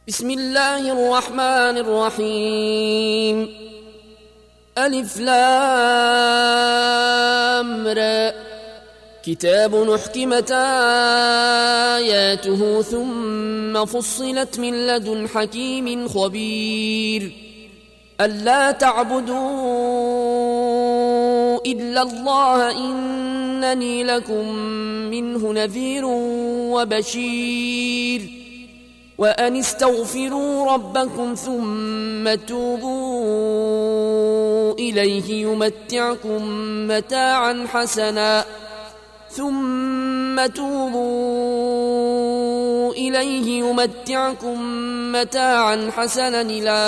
بسم الله الرحمن الرحيم. ألف لام را. كتاب أحكمت آياته ثم فصلت من لدن حكيم خبير. ألا تعبدوا إلا الله إنني لكم منه نذير وبشير. وأن استغفروا ربكم ثم توبوا إليه يمتعكم متاعا حسنا إلى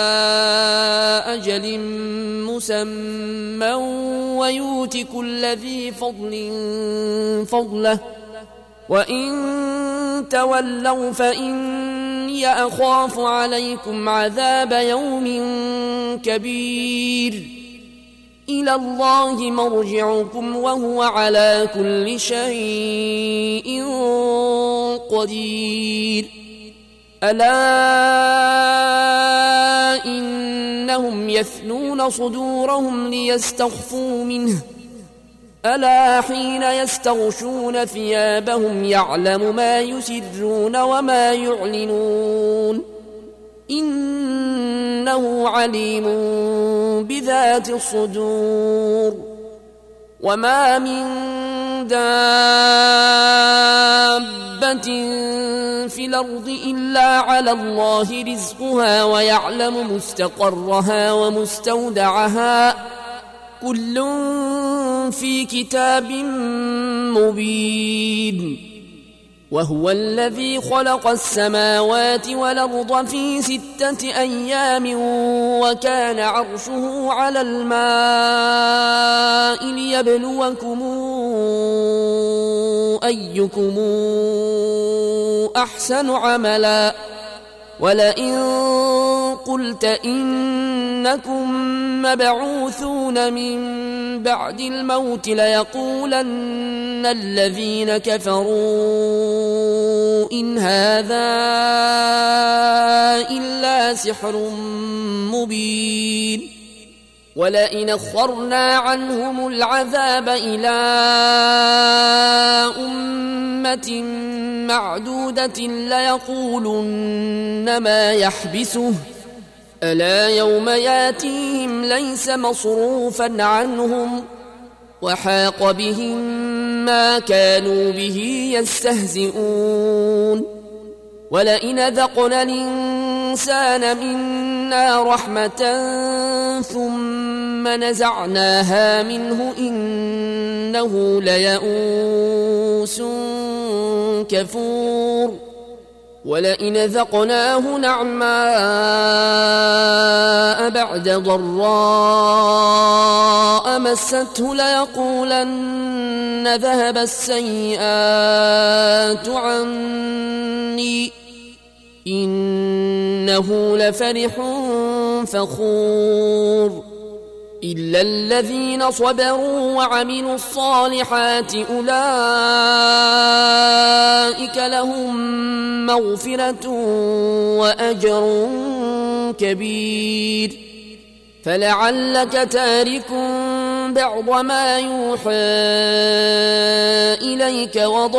أجل مسمى ويؤت كل ذي فضل فضله وإن تولوا فإني أخاف عليكم عذاب يوم كبير. إلى الله مرجعكم وهو على كل شيء قدير. ألا إنهم يثنون صدورهم ليستخفوا منه ألا حين يستغشون ثيابهم يعلم ما يسرون وما يعلنون إنه عليم بذات الصدور. وما من دابة في الأرض إلا على الله رزقها ويعلم مستقرها ومستودعها كل في كتاب مبين. وهو الذي خلق السماوات والأرض في 6 أيام وكان عرشه على الماء ليبلوكم أيكم أحسن عملا. ولئن قلت إنكم مبعوثون من بعد الموت ليقولن الذين كفروا إن هذا إلا سحر مبين. ولئن أخرنا عنهم العذاب إلى أمة معدودة ليقولن ما يحبسه ألا يوم ياتيهم ليس مصروفا عنهم وحاق بهم ما كانوا به يستهزئون. ولئن ذقنا الإنسان منا رحمة ثم نزعناها منه إنه ليئوس كفور. ولئن ذقناه نعماء بعد ضراء مسته ليقولن ذهب السيئات عني إنه لفرح فخور. إلا الذين صبروا وعملوا الصالحات أولئك لهم مغفرة وأجر كبير. فلعلك تارك بعض ما يوحى إليك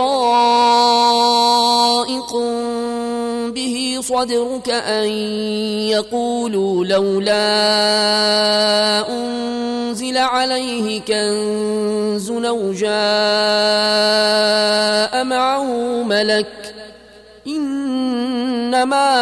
وضائق به صدرك أن يقولوا لولا أنزل عليه كنز أو جاء معه ملك إنما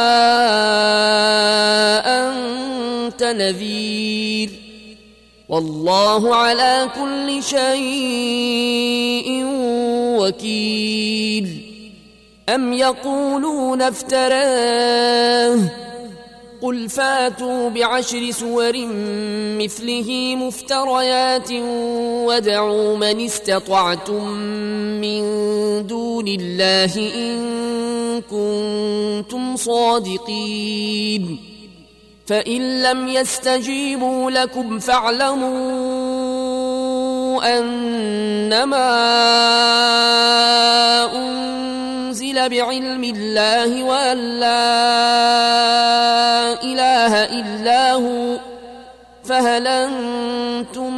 أنت نذير والله على كل شيء وكيل. أم يقولون افتراه قل فاتوا ب10 سور مثله مفتريات وادعوا من استطعتم من دون الله إن كنتم صادقين. فإن لم يستجيبوا لكم فاعلموا أنما أنزل بعلم الله وأن لا إله إلا هو فهل أنتم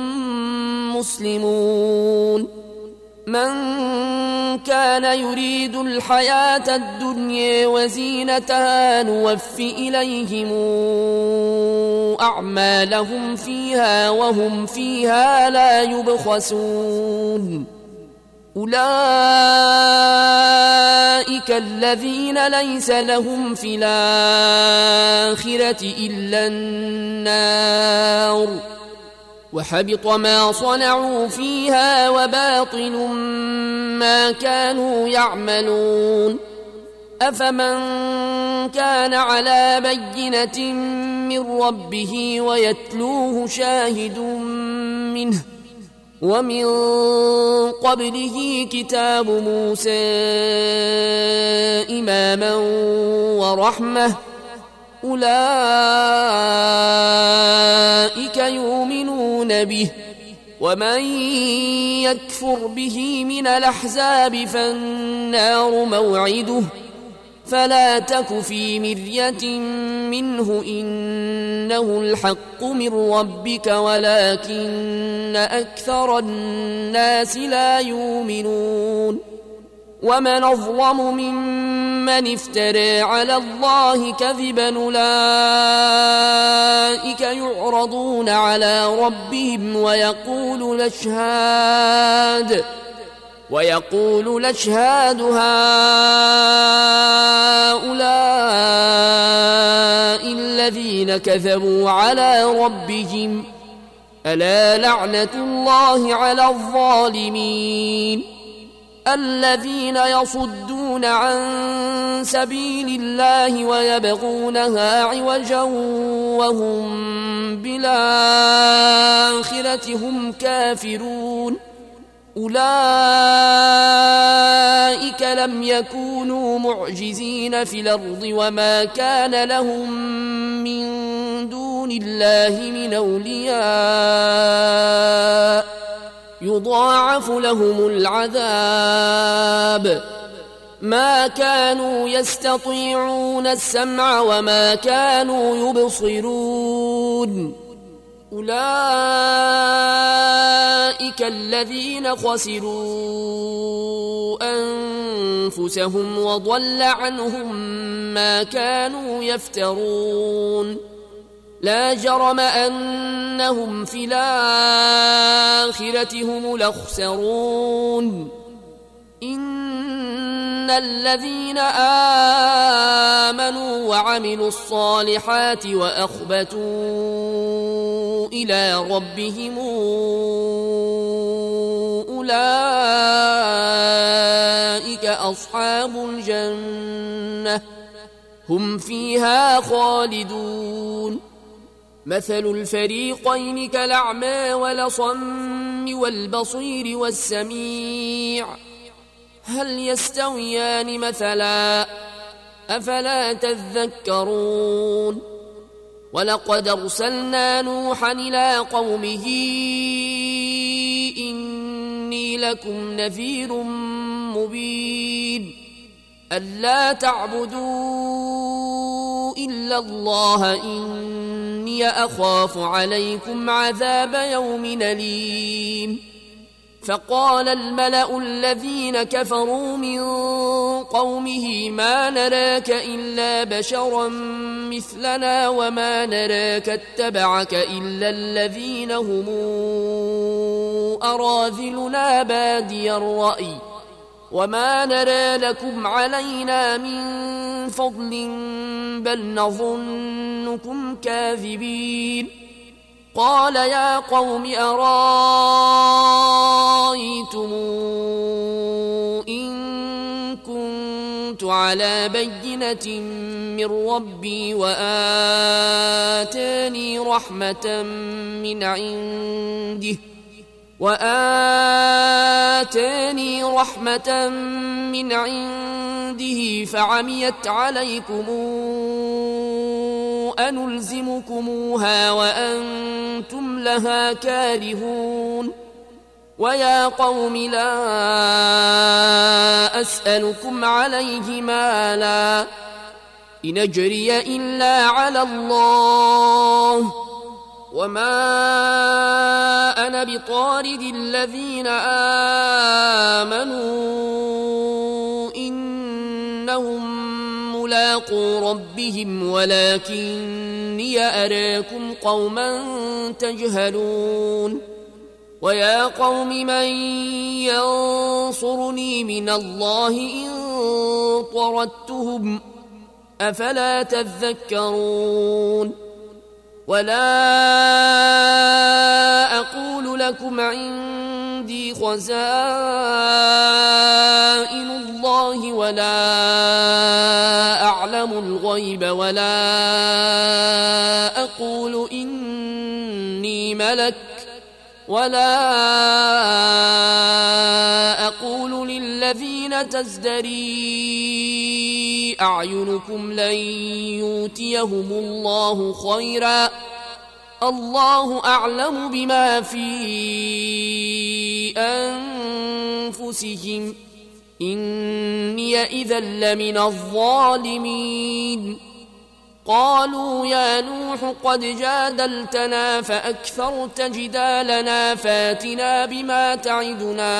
مسلمون من كان يريد الحياة الدنيا وزينتها نوف إليهم أعمالهم فيها وهم فيها لا يبخسون أولئك الذين ليس لهم في الآخرة إلا النار وحبط ما صنعوا فيها وباطل ما كانوا يعملون أفمن كان على بينة من ربه ويتلوه شاهد منه ومن قبله كتاب موسى إماما ورحمة أولئك يؤمنون به ومن يكفر به من الأحزاب فالنار موعده فلا تك في مرية منه إنه الحق من ربك ولكن أكثر الناس لا يؤمنون ومن أظلم ممن افترى على الله كذبا أولئك يعرضون على ربهم ويقول الأشهاد هؤلاء الذين كذبوا على ربهم ألا لعنة الله على الظالمين الذين يصدون عن سبيل الله ويبغونها عوجا وهم بالآخرة هم كافرون أولئك لم يكونوا معجزين في الأرض وما كان لهم من دون الله من أولياء يضاعف لهم العذاب ما كانوا يستطيعون السمع وما كانوا يبصرون أولئك الذين خسروا أنفسهم وضل عنهم ما كانوا يفترون لا جرم أنهم في الآخرة هم الأخسرون إن الذين آمنوا وعملوا الصالحات وأخبتوا إلى ربهم أولئك أصحاب الجنة هم فيها خالدون مثل الفريقين كالأعمى والأصم والبصير والسميع هل يستويان مثلا أفلا تذكرون ولقد أرسلنا نوحا إلى قومه إني لكم نذير مبين ألا تعبدوا إلا الله إني أخاف عليكم عذاب يوم أليم فقال الملأ الذين كفروا من قومه ما نراك إلا بشرا مثلنا وما نراك اتبعك إلا الذين هم أراذلنا بادي الرأي وما نرى لكم علينا من فضل بل نظنكم كاذبين قال يا قوم أرايتم إن كنت على بينة من ربي وآتاني رحمة من عنده فعميت عليكم أنلزمكموها وأنتم لها كارهون ويا قوم لا أسألكم عليه مالا إن أجري إلا على الله وما أنا بطارد الذين آمنوا إنهم ملاقو ربهم ولكني أراكم قوما تجهلون ويا قوم من ينصرني من الله إن طردتهم أفلا تذكرون ولا أقول لكم عندي خزائن الله ولا أعلم الغيب ولا أقول إني ملك ولا أقول للذين تزدري أعينكم لن يؤتيهم الله خيرا الله أعلم بما في أنفسهم إني إذا لمن الظالمين قالوا يا نوح قد جادلتنا فأكثرت جدالنا فاتنا بما تعدنا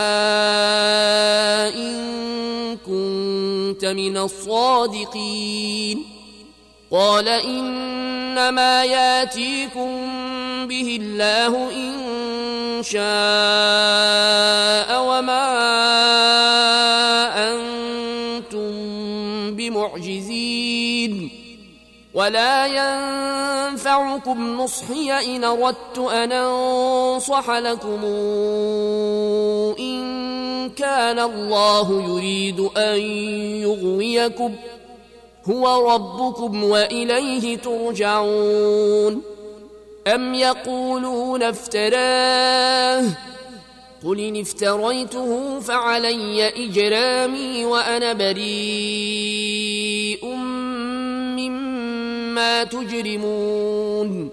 إن كنت من الصادقين قال إنما ياتيكم به الله إن شاء وما أنتم بمعجزين ولا ينفعكم نصحي إن أردت أن أنصح لكم إن كان الله يريد أن يغويكم هو ربكم وإليه ترجعون أم يقولون افتراه قل إن افتريته فعلي إجرامي وأنا بريء مما تجرمون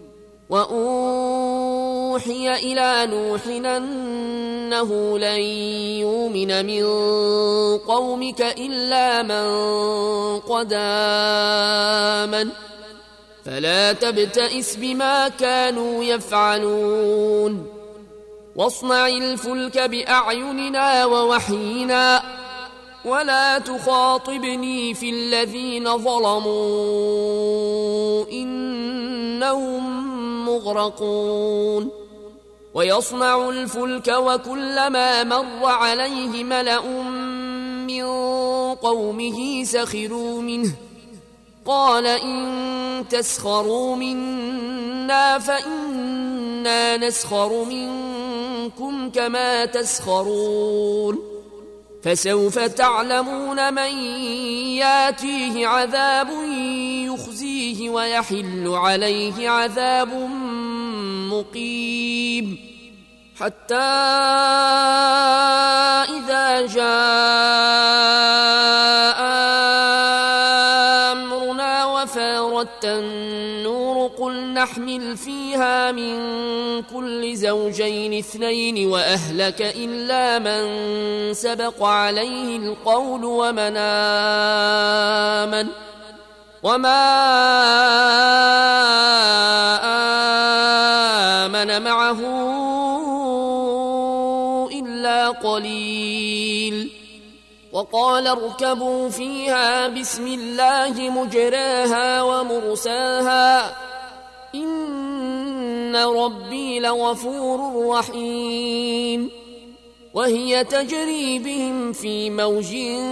وأوحي إلى نوح أنه لن يؤمن من قومك إلا من قد آمن فلا تبتئس بما كانوا يفعلون واصنع الفلك بأعيننا ووحينا ولا تخاطبني في الذين ظلموا إنهم مغرقون ويصنع الفلك وكلما مر عليه ملأ من قومه سخروا منه قال إن تسخروا منا فإنا نسخر منكم كما تسخرون فسوف تعلمون من ياتيه عذاب يخزيه ويحل عليه عذاب مقيم حتى إذا جاء أمرنا وفارت النور قل نحمل فيها من كل زوجين اثنين وأهلك إلا من سبق عليه القول وما آمن معه إلا قليل وقال اركبوا فيها بسم الله مجراها ومرساها إن ربي لغفور رحيم وهي تجري بهم في موج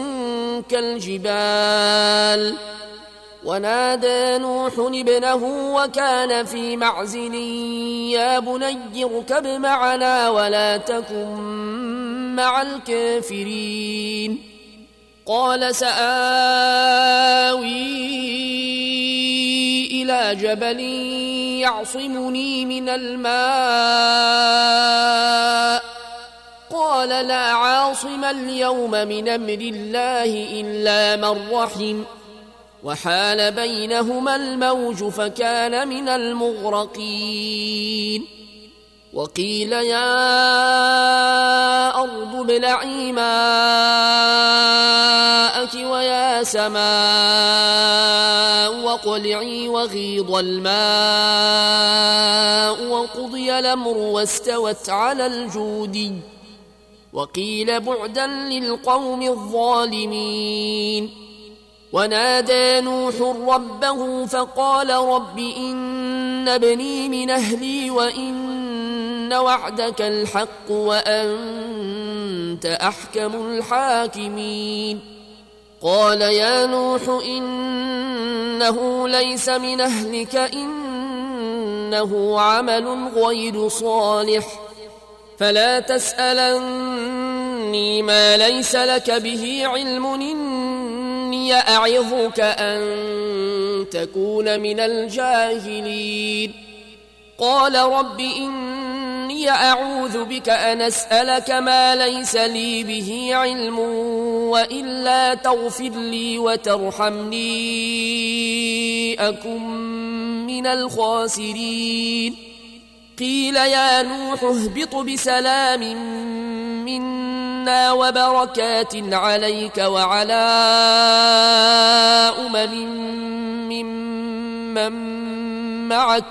كالجبال ونادى نوح ابنه وكان في معزل يا بني اركب معنا ولا تكن مع الكافرين قال سآوي إلى جبل يعصمني من الماء قال لا عاصم اليوم من أمر الله إلا من رحم وحال بينهما الموج فكان من المغرقين وقيل يا أرض ابلعي ماءك ويا سماء واقلعي وغيض الماء وقضي الأمر واستوت على الجود وقيل بعدا للقوم الظالمين. ونادى نوح ربه فقال رب إن ابني من أهلي وإن وعدك الحق وأنت أحكم الحاكمين. قال يا نوح إنه ليس من أهلك إنه عمل غير صالح فلا تسألني ما ليس لك به علم إني أعظك أن تكون من الجاهلين. قال رب إني أعوذ بك أن أسألك ما ليس لي به علم وإلا تغفر لي وترحمني أكن من الخاسرين. قيل يا نوح اهبط بسلام منا وبركات عليك وعلى ممن معك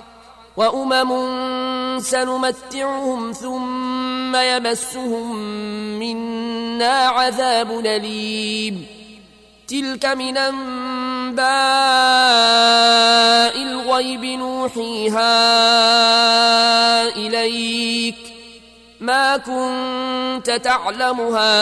وأمم سنمتعهم ثم يمسهم منا عذاب أليم. تلك من أنباء الغيب نوحيها إليك ما كنت تعلمها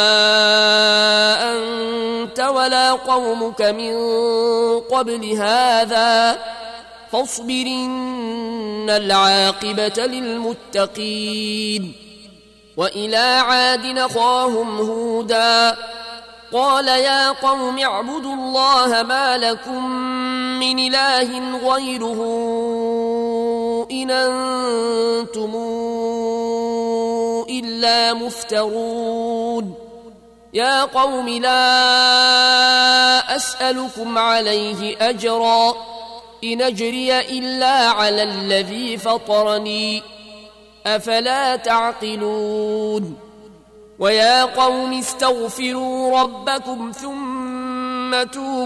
أنت ولا قومك من قبل هذا فاصبر إن العاقبة للمتقين. وإلى عاد أخاهم هودا قال يا قوم اعبدوا الله ما لكم من إله غيره إن أنتم إلا مفترون. يا قوم لا أسألكم عليه أجرا إن أجري إلا على الذي فطرني أفلا تعقلون. ويا قوم استغفروا ربكم ثم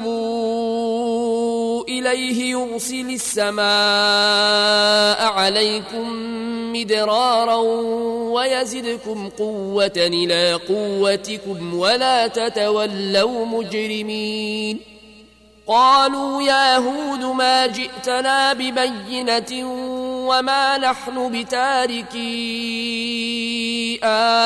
توبوا إليه يرسل السماء عليكم مدرارا ويزدكم قوة إلى قوتكم ولا تتولوا مجرمين. قالوا يا هود ما جئتنا ببينة وما نحن بتاركي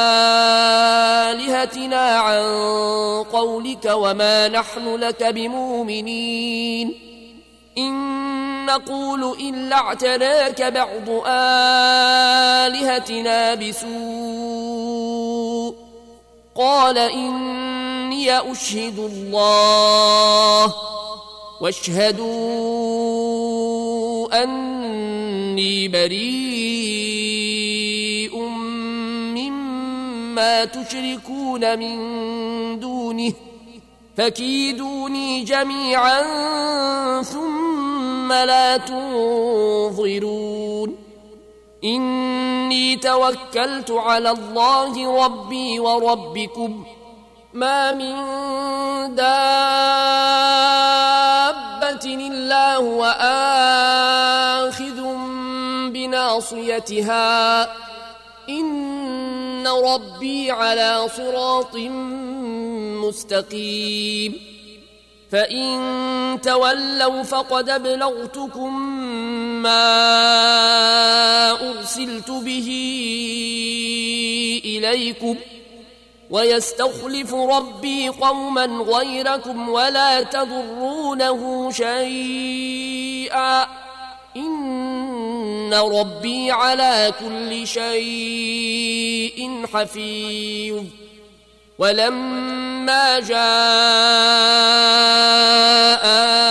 آلهتنا عن قولك وما نحن لك بمؤمنين إن نقول إلا اعتراك بعض آلهتنا بسوء. قال إني أشهد الله واشهدوا أني بريء مما تشركون من دونه فكيدوني جميعا ثم لا تنظرون. إني توكلت على الله ربي وربكم ما من دابة إلا هو آخذ بناصيتها إن ربي على صراط مستقيم. فإن تولوا فقد أبلغتكم ما أرسلت به إليكم ويستخلف ربي قوما غيركم ولا تضرونه شيئا إن ربي على كل شيء حفيظ. ولما جاء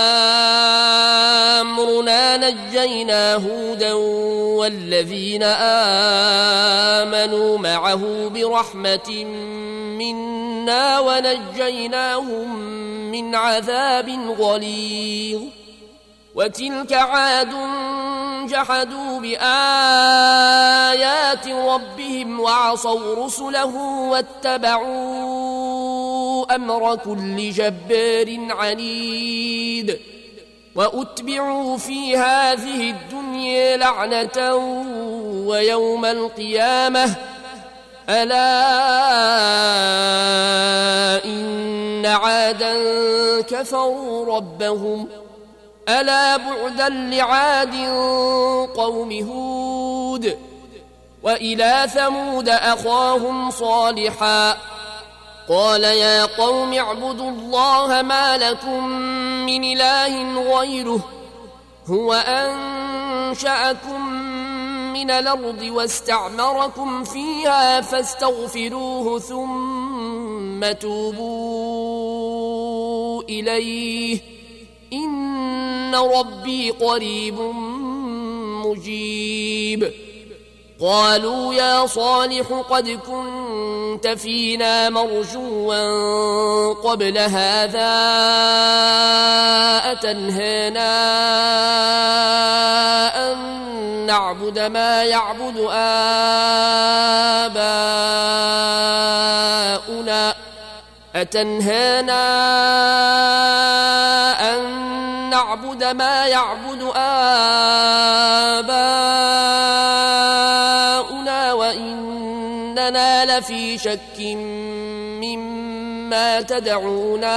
أمرنا نجينا هودا والذين آمنوا معه برحمة منا ونجيناهم من عذاب غليظ. وتلك عاد جحدوا بآيات ربهم وعصوا رسله واتبعوا أمر كل جبار عنيد وأتبعوا في هذه الدنيا لعنة ويوم القيامة ألا إن عادا كفروا ربهم ألا بعدا لعاد قوم هود وإلى ثمود أخاهم صالحا قال يا قوم اعبدوا الله ما لكم من إله غيره هو أنشأكم من الأرض واستعمركم فيها فاستغفروه ثم توبوا إليه إن ربي قريب مجيب قالوا يا صالح قد كنت فينا مرجوا قبل هذا أتنهانا أن نعبد ما يعبد آباؤنا نعبد ما يعبد آباؤنا وإننا لفي شك مما تدعونا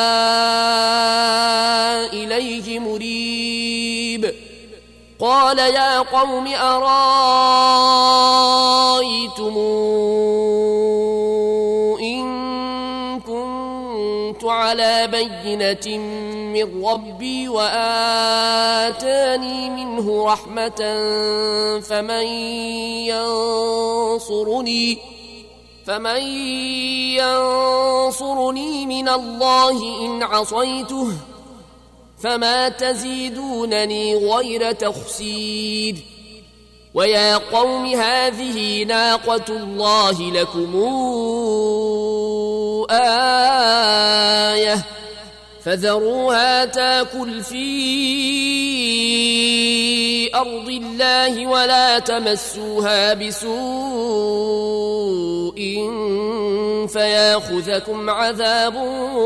إليه مريب قال يا قوم أرأيتم على بينة من ربي وآتاني منه رحمة فمن ينصرني من الله إن عصيته فما تزيدونني غير تخسير ويا قوم هذه ناقة الله لكم آية فذروها تاكل في أرض الله ولا تمسوها بسوء فياخذكم عذاب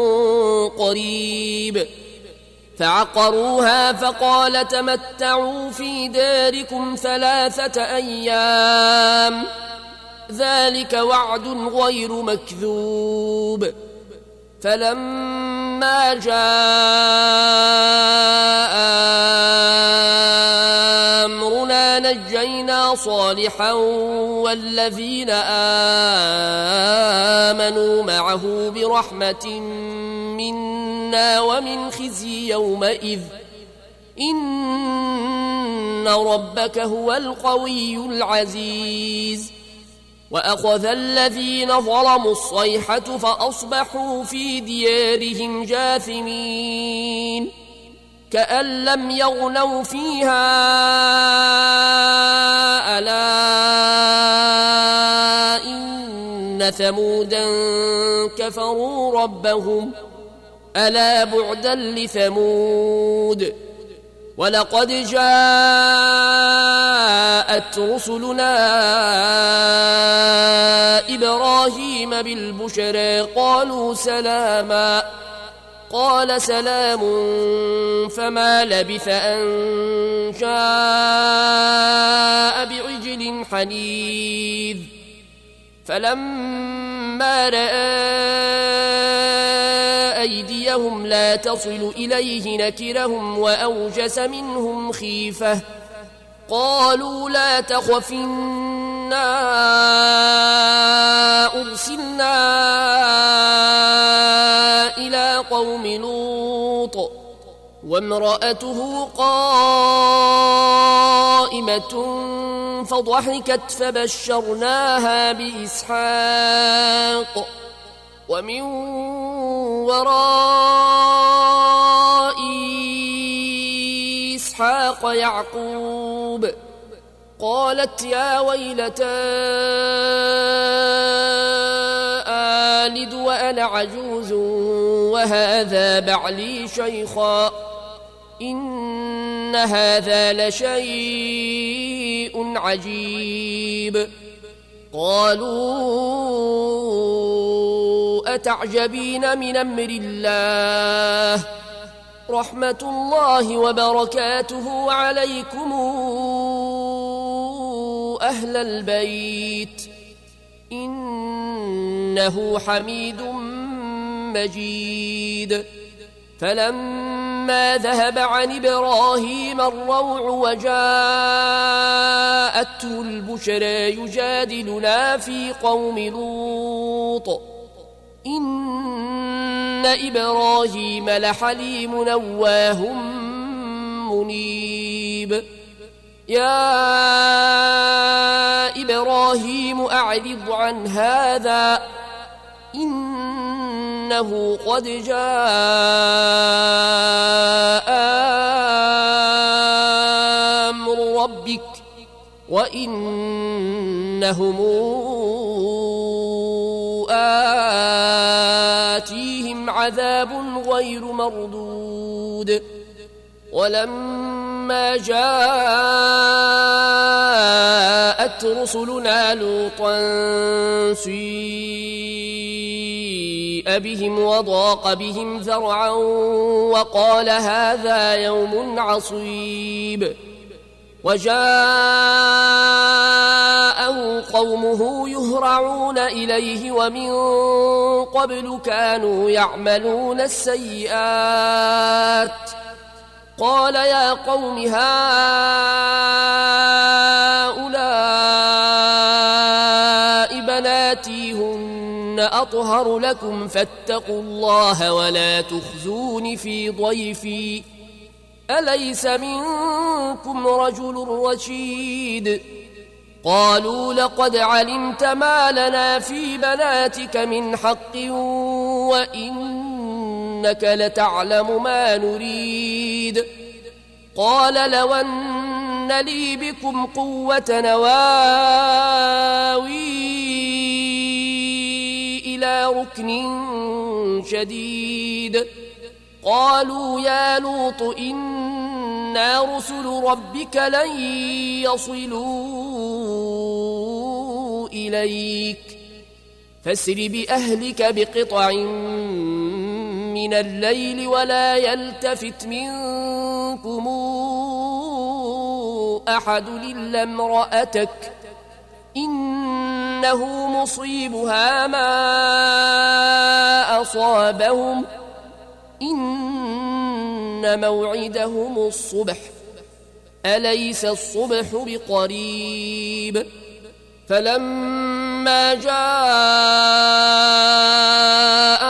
قريب فعقروها فقال تمتعوا في داركم 3 أيام ذلك وعد غير مكذوب فلما جاء أمرنا نجينا صالحا والذين آمنوا معه برحمة منا ومن خزي يومئذ إن ربك هو القوي العزيز وأخذ الذين ظلموا الصيحة فأصبحوا في ديارهم جاثمين كأن لم يغنوا فيها ألا إن ثمودا كفروا ربهم ألا بعدا لثمود ولقد جاءت رسلنا إبراهيم بالبشرى قالوا سلاما قال سلام فما لبث أن جاء بعجل حنيذ فلما رأى أيديهم لا تصل إليه نكرهم وأوجس منهم خيفة قالوا لا تخف إنا أرسلنا إلى قوم لوط وامرأته قائمة فضحكت فبشرناها بإسحاق ومن وراء إسحاق يعقوب قالت يا ويلتى آلد وأنا عجوز وهذا بعلي شيخا إن هذا لشيء عجيب قالوا أتعجبين من أمر الله رحمة الله وبركاته عليكم أهل البيت إنه حميد مجيد فلما ذهب عن إبراهيم الروع وجاءته البشرى يجادلنا في قوم لوط إن إبراهيم لحليم نواه منيب يا إبراهيم أعرض عن هذا إنه قد جاء أمر ربك وإنهم آتيهم عذاب غير مردود ولما جاءت رسلنا لوطا سيء بهم وضاق بهم ذرعا وقال هذا يوم عصيب وجاءه قومه يهرعون إليه ومن قبل كانوا يعملون السيئات قال يا قوم هؤلاء بناتي هن أطهر لكم فاتقوا الله ولا تخزون في ضيفي أليس منكم رجل رشيد قالوا لقد علمت ما لنا في بناتك من حق وإنك لتعلم ما نريد قال لو أن لي بكم قوة نواوي إلى ركن شديد قالوا يا لوط إنا رسل ربك لن يصلوا إليك فاسر بأهلك بقطع من الليل ولا يلتفت منكم أحد إلا امرأتك إنه مصيبها ما أصابهم إن موعدهم الصبح أليس الصبح بقريب فلما جاء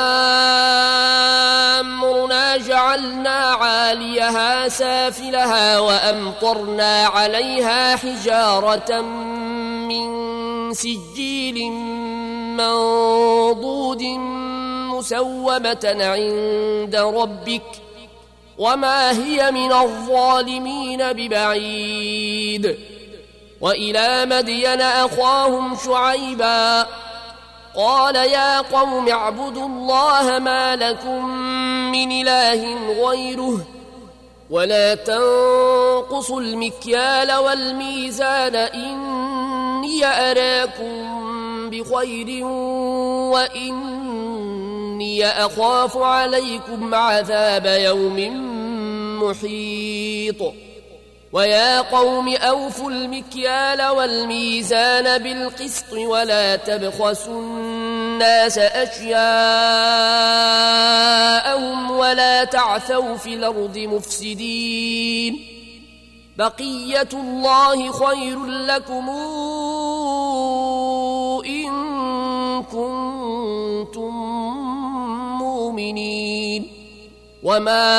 أمرنا جعلنا عاليها سافلها وأمطرنا عليها حجارة من سجيل منضود مسومة عند ربك وما هي من الظالمين ببعيد وإلى مدين أخاهم شعيبا قال يا قوم اعبدوا الله ما لكم من إله غيره ولا تنقصوا المكيال والميزان إني أراكم بخير وإني أخاف عليكم عذاب يوم محيط ويا قوم أوفوا المكيال والميزان بالقسط ولا تبخسوا الناس أشياءهم ولا تعثوا في الأرض مفسدين بقية الله خير لكم إن كنتم مؤمنين وما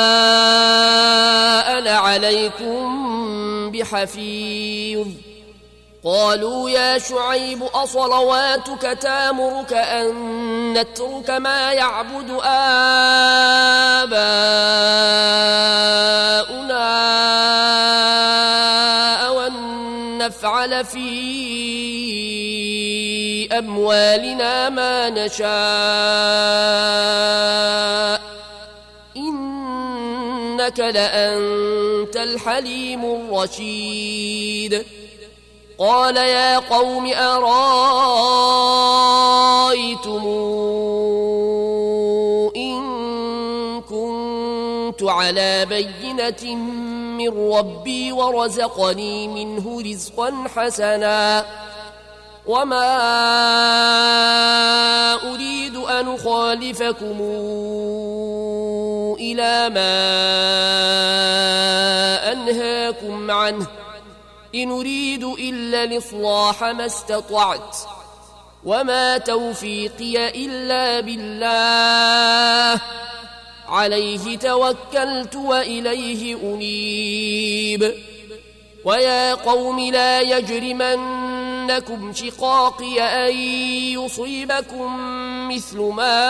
أنا عليكم بحفيظ قالوا يا شعيب أصلواتك تامرك أن نترك ما يعبد آباؤنا أو أن نفعل في أموالنا ما نشاء إنك لأنت الحليم الرشيد قال يا قوم أرأيتم إن كنت على بينة من ربي ورزقني منه رزقا حسنا وما أريد أن أخالفكم إلى ما أنهاكم عنه إن أريد إلا الإصلاح ما استطعت وما توفيقي إلا بالله عليه توكلت وإليه أنيب ويا قوم لا يجرمنكم شقاقي أن يصيبكم مثل ما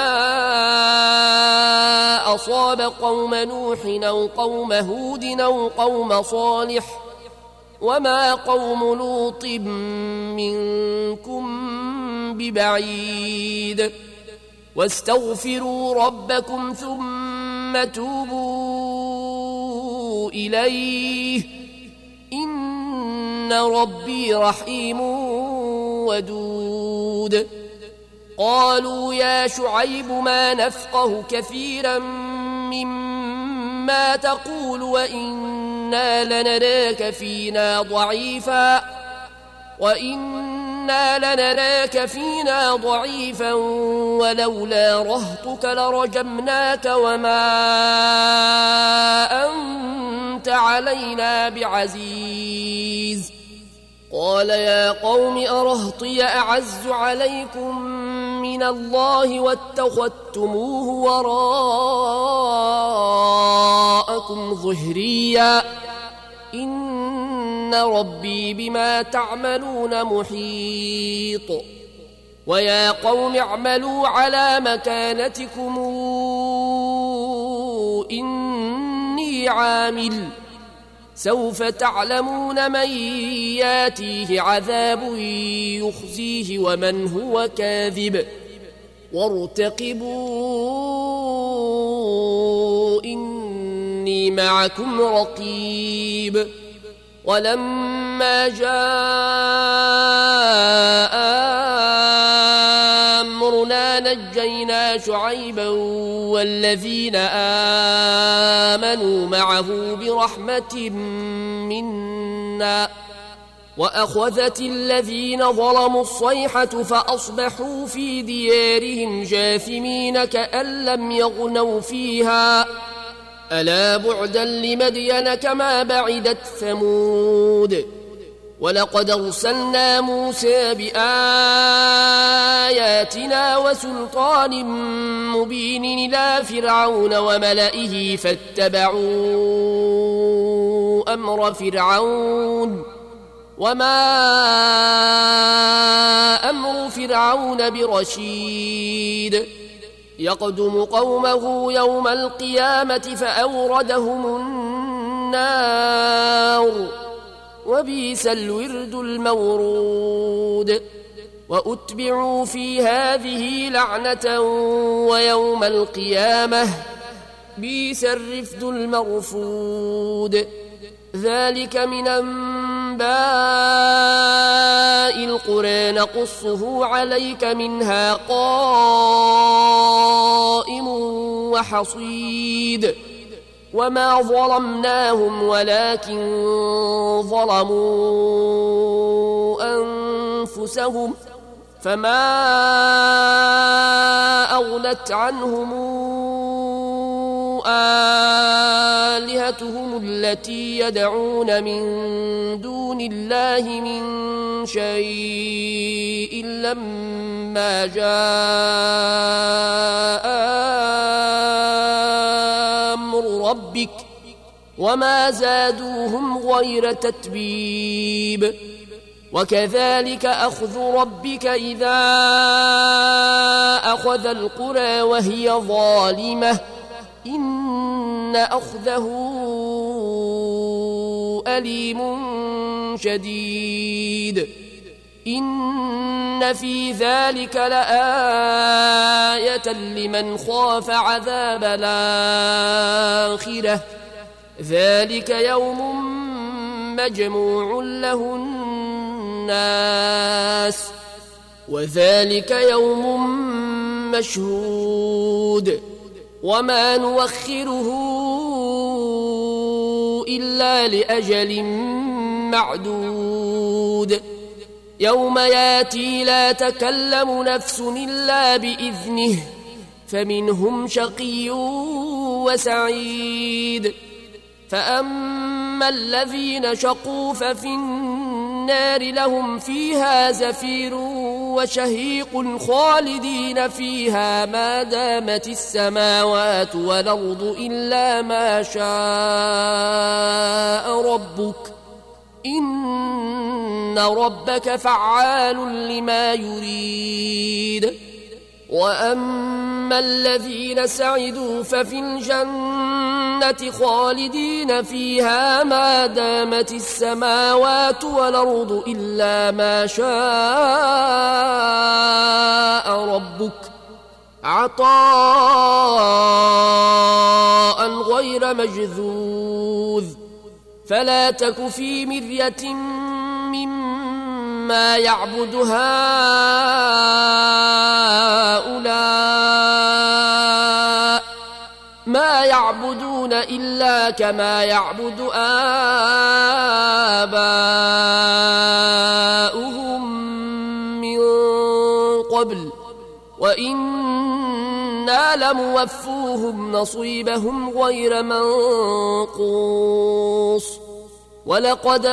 أصاب قوم نوح أو قوم هود أو قوم صالح وما قوم لوط منكم ببعيد واستغفروا ربكم ثم توبوا إليه إن ربي رحيم ودود قالوا يا شعيب ما نفقه كثيرا مما تقول وإنا لنراك فينا ضعيفا ولولا رهطك لرجمناك وما أنت علينا بعزيز قال يا قوم أرهطي أعز عليكم من الله واتخذتموه وراءكم ظهريا إن ربي بما تعملون محيط ويا قوم اعملوا على مكانتكم إني عامل سوف تعلمون من ياتيه عذاب يخزيه ومن هو كاذب وارتقبوا إني معكم رقيب ولما جاء أمرنا نجينا شعيبا والذين آمنوا معه برحمة منا وأخذت الذين ظلموا الصيحة فأصبحوا في ديارهم جاثمين كأن لم يغنوا فيها ألا بعدا لمدين كما بعدت ثمود ولقد أرسلنا موسى بآياتنا وسلطان مبين إلى فرعون وملئه فاتبعوا أمر فرعون وما أمر فرعون برشيد يقدم قومه يوم القيامة فأوردهم النار وبئس الورد المورود وأتبعوا في هذه لعنة ويوم القيامة بئس الرفد المرفود ذلك من أنباء القرى نقصه عليك منها قائم وحصيد وما ظلمناهم ولكن ظلموا أنفسهم فما أغنت عنهم آلهتهم التي يدعون من دون الله من شيء لما جاء أمر ربك وما زادوهم غير تتبيب وكذلك أخذ ربك إذا أخذ القرى وهي ظالمة إن أخذه أليم شديد إن في ذلك لآية لمن خاف عذاب الآخرة ذلك يوم مجموع له الناس وذلك يوم مشهود وما نوخره إلا لأجل معدود يوم ياتي لا تكلم نفس إلا بإذنه فمنهم شقي وسعيد فأما الذين شقوا ففي النار لهم فيها زفير وشهيق خالدين فيها ما دامت السماوات والأرض إلا ما شاء ربك إن ربك فعال لما يريد وأما الذين سعدوا ففي الجنة خالدين فيها ما دامت السماوات والأرض إلا ما شاء ربك عطاء غير مجذوذ فلا تك في مرية مما يعبد هؤلاء ما يعبدون إلا كما يعبد آباؤهم من قبل وإنا لموفوهم نصيبهم غير منقوص ولقد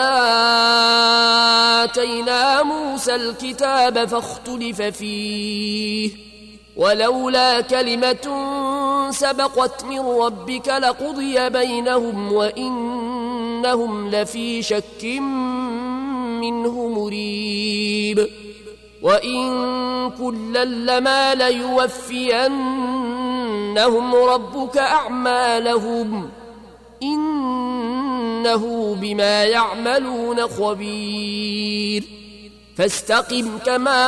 آتينا موسى الكتاب فاختلف فيه ولولا كلمة سبقت من ربك لقضي بينهم وإنهم لفي شك منه مريب وإن كلا لما ليوفينهم ربك أعمالهم إنه بما يعملون خبير فاستقم كما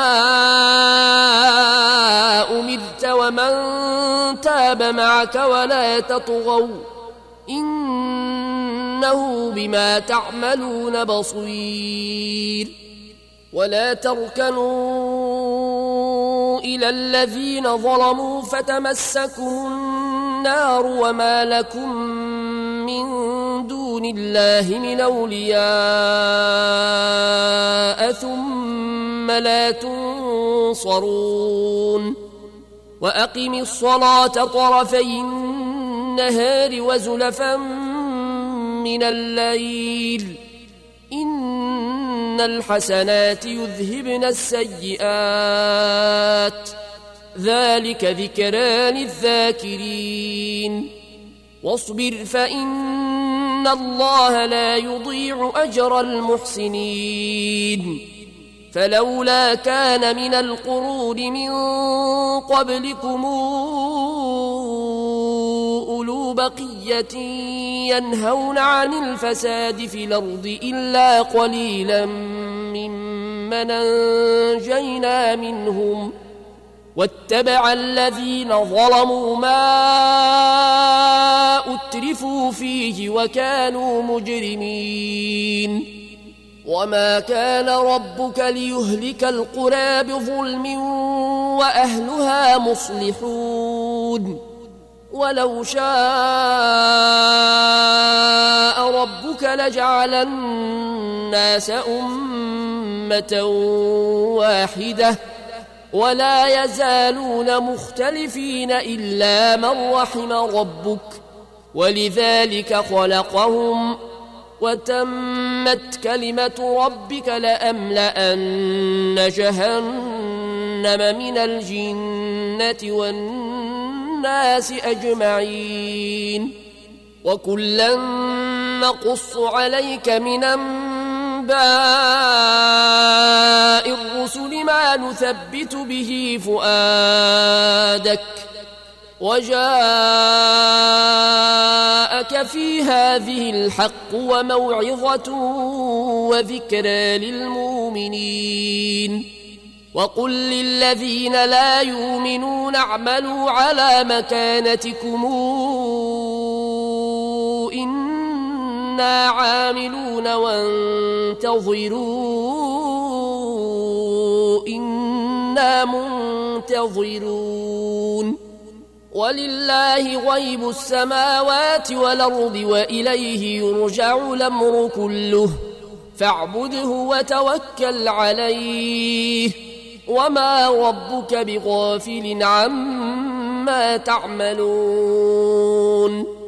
أمرت ومن تاب معك ولا تطغوا إنه بما تعملون بصير ولا تركنوا إلى الذين ظلموا فتمسكوا النار وما لكم من دون الله من أولياء ثم لا تنصرون وأقم الصلاة طرفي النهار وزلفا من الليل إن الحسنات يذهبن السيئات ذلك ذكرى للذاكرين واصبر فإن الله لا يضيع أجر المحسنين فلولا كان من القرون من قبلكم أولو بقية ينهون عن الفساد في الأرض إلا قليلا ممن أنجينا منهم واتبع الذين ظلموا ما أترفوا فيه وكانوا مجرمين وما كان ربك ليهلك القرى بظلم وأهلها مصلحون ولو شاء ربك لجعل الناس أمة واحدة ولا يزالون مختلفين إلا من رحم ربك ولذلك خلقهم وتمت كلمة ربك لأملأن جهنم من الجنة والناس أجمعين وكلا نقص عليك من أنباء الرسل ما نثبت به فؤادك وجاءك في هذه الحق وموعظة وذكرى للمؤمنين وقل للذين لا يؤمنون اعملوا على مكانتكم إنا عاملون وانتظروا إنا منتظرون ولله غيب السماوات والأرض وإليه يرجع الأمر كله فاعبده وتوكل عليه وما ربك بغافل عما تعملون